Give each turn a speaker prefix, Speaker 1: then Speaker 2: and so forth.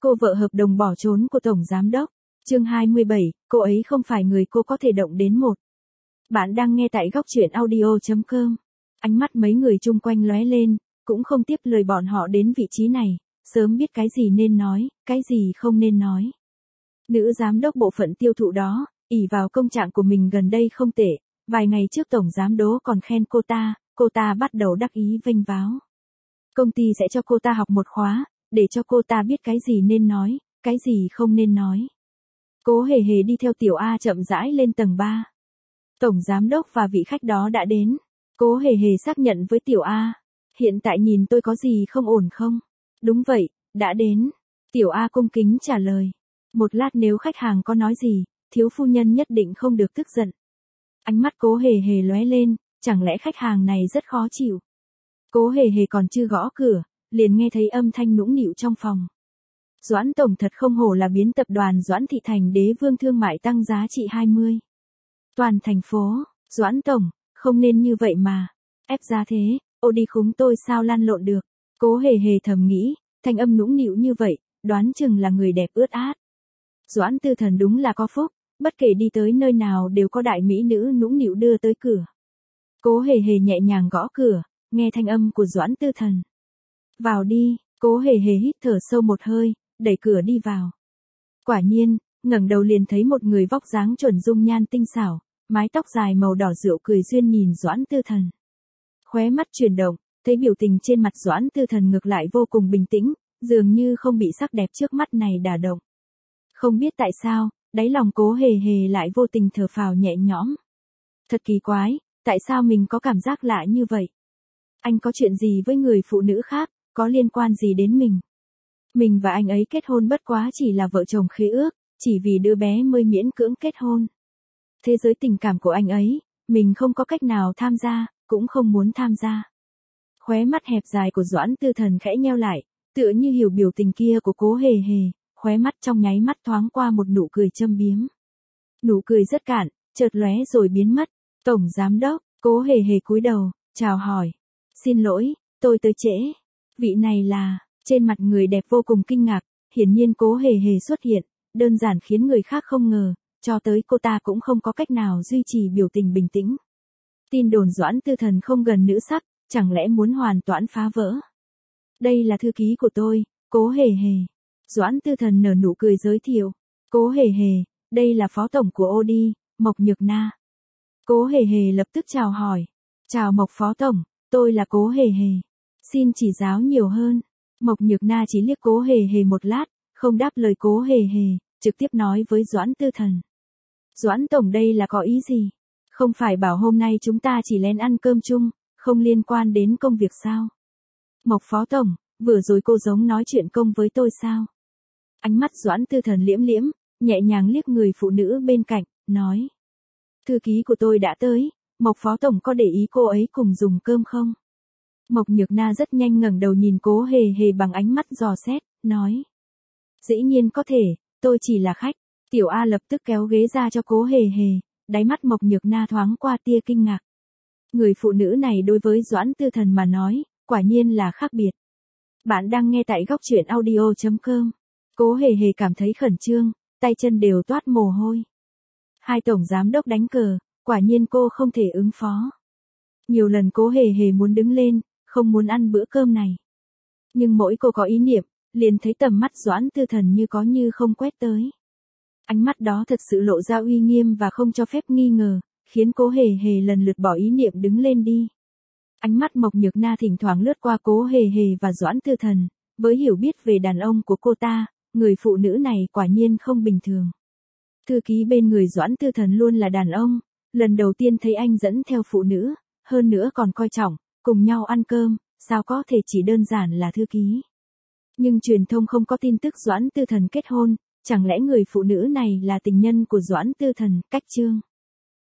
Speaker 1: cô vợ hợp đồng bỏ trốn của Tổng Giám đốc. Chương 27, cô ấy không phải người cô có thể động đến một. Bạn đang nghe tại góc truyện audio.com. Ánh mắt mấy người chung quanh lóe lên, cũng không tiếp lời bọn họ đến vị trí này, sớm biết cái gì nên nói, cái gì không nên nói. Nữ giám đốc bộ phận tiêu thụ đó, ỷ vào công trạng của mình gần đây không tệ, vài ngày trước Tổng Giám đốc còn khen cô ta bắt đầu đắc ý vênh váo. Công ty sẽ cho cô ta học một khóa, để cho cô ta biết cái gì nên nói, cái gì không nên nói. Cố Hề Hề đi theo Tiểu A chậm rãi lên tầng 3. Tổng Giám đốc và vị khách đó đã đến. Cố Hề Hề xác nhận với Tiểu A. Hiện tại nhìn tôi có gì không ổn không? Đúng vậy, đã đến. Tiểu A cung kính trả lời. Một lát nếu khách hàng có nói gì, thiếu phu nhân nhất định không được tức giận. Ánh mắt Cố Hề Hề lóe lên, chẳng lẽ khách hàng này rất khó chịu. Cố Hề Hề còn chưa gõ cửa, liền nghe thấy âm thanh nũng nịu trong phòng. Doãn Tổng thật không hổ là biến tập đoàn Doãn Thị thành đế vương thương mại tăng giá trị 20. Toàn thành phố, Doãn Tổng, không nên như vậy mà. Ép giá thế, ô đi khúng tôi sao lăn lộn được. Cố Hề Hề thầm nghĩ, thanh âm nũng nịu như vậy, đoán chừng là người đẹp ướt át. Doãn Tư Thần đúng là có phúc, bất kể đi tới nơi nào đều có đại mỹ nữ nũng nịu đưa tới cửa. Cố Hề Hề nhẹ nhàng gõ cửa, nghe thanh âm của Doãn Tư Thần. Vào đi, Cố Hề Hề hít thở sâu một hơi, đẩy cửa đi vào. Quả nhiên, ngẩng đầu liền thấy một người vóc dáng chuẩn dung nhan tinh xảo, mái tóc dài màu đỏ rượu cười duyên nhìn Doãn Tư Thần. Khóe mắt chuyển động, thấy biểu tình trên mặt Doãn Tư Thần ngược lại vô cùng bình tĩnh, dường như không bị sắc đẹp trước mắt này đả động. Không biết tại sao, đáy lòng Cố Hề Hề lại vô tình thở phào nhẹ nhõm. Thật kỳ quái, tại sao mình có cảm giác lạ như vậy? Anh có chuyện gì với người phụ nữ khác, có liên quan gì đến mình? Mình và anh ấy kết hôn bất quá chỉ là vợ chồng khế ước, chỉ vì đứa bé mới miễn cưỡng kết hôn. Thế giới tình cảm của anh ấy, mình không có cách nào tham gia, cũng không muốn tham gia. Khóe mắt hẹp dài của Doãn Tư Thần khẽ nheo lại, tựa như hiểu biểu tình kia của Cố Hề Hề, khóe mắt trong nháy mắt thoáng qua một nụ cười châm biếm. Nụ cười rất cạn, chợt lóe rồi biến mất. Tổng Giám đốc, Cố Hề Hề cúi đầu, chào hỏi. Xin lỗi, tôi tới trễ. Vị này là... Trên mặt người đẹp vô cùng kinh ngạc, hiển nhiên Cố Hề Hề xuất hiện, đơn giản khiến người khác không ngờ, cho tới cô ta cũng không có cách nào duy trì biểu tình bình tĩnh. Tin đồn Doãn Tư Thần không gần nữ sắc, chẳng lẽ muốn hoàn toàn phá vỡ? Đây là thư ký của tôi, Cố Hề Hề. Doãn Tư Thần nở nụ cười giới thiệu. Cố Hề Hề, đây là phó tổng của Audi, Mộc Nhược Na. Cố Hề Hề lập tức chào hỏi. Chào Mộc phó tổng, tôi là Cố Hề Hề. Xin chỉ giáo nhiều hơn. Mộc Nhược Na chỉ liếc Cố Hề Hề một lát, không đáp lời Cố Hề Hề, trực tiếp nói với Doãn Tư Thần. Doãn Tổng đây là có ý gì? Không phải bảo hôm nay chúng ta chỉ lén ăn cơm chung, không liên quan đến công việc sao? Mộc Phó Tổng, vừa rồi cô giống nói chuyện công với tôi sao? Ánh mắt Doãn Tư Thần liễm liễm, nhẹ nhàng liếc người phụ nữ bên cạnh, nói. Thư ký của tôi đã tới, Mộc Phó Tổng có để ý cô ấy cùng dùng cơm không? Mộc Nhược Na rất nhanh ngẩng đầu nhìn Cố Hề Hề bằng ánh mắt dò xét, nói. Dĩ nhiên có thể, tôi chỉ là khách. Tiểu A lập tức kéo ghế ra cho Cố Hề Hề, đáy mắt Mộc Nhược Na thoáng qua tia kinh ngạc. Người phụ nữ này đối với Doãn Tư Thần mà nói, quả nhiên là khác biệt. Bạn đang nghe tại góc truyện audio.com. Cố Hề Hề cảm thấy khẩn trương, tay chân đều toát mồ hôi. Hai tổng giám đốc đánh cờ, quả nhiên cô không thể ứng phó. Nhiều lần Cố Hề Hề muốn đứng lên, không muốn ăn bữa cơm này. Nhưng mỗi cô có ý niệm, liền thấy tầm mắt Doãn Tư Thần như có như không quét tới. Ánh mắt đó thật sự lộ ra uy nghiêm và không cho phép nghi ngờ, khiến Cố Hề Hề lần lượt bỏ ý niệm đứng lên đi. Ánh mắt Mộc Nhược Na thỉnh thoảng lướt qua Cố Hề Hề và Doãn Tư Thần, với hiểu biết về đàn ông của cô ta, người phụ nữ này quả nhiên không bình thường. Thư ký bên người Doãn Tư Thần luôn là đàn ông, lần đầu tiên thấy anh dẫn theo phụ nữ, hơn nữa còn coi trọng, cùng nhau ăn cơm, sao có thể chỉ đơn giản là thư ký. Nhưng truyền thông không có tin tức Doãn Tư Thần kết hôn, chẳng lẽ người phụ nữ này là tình nhân của Doãn Tư Thần, cách chương.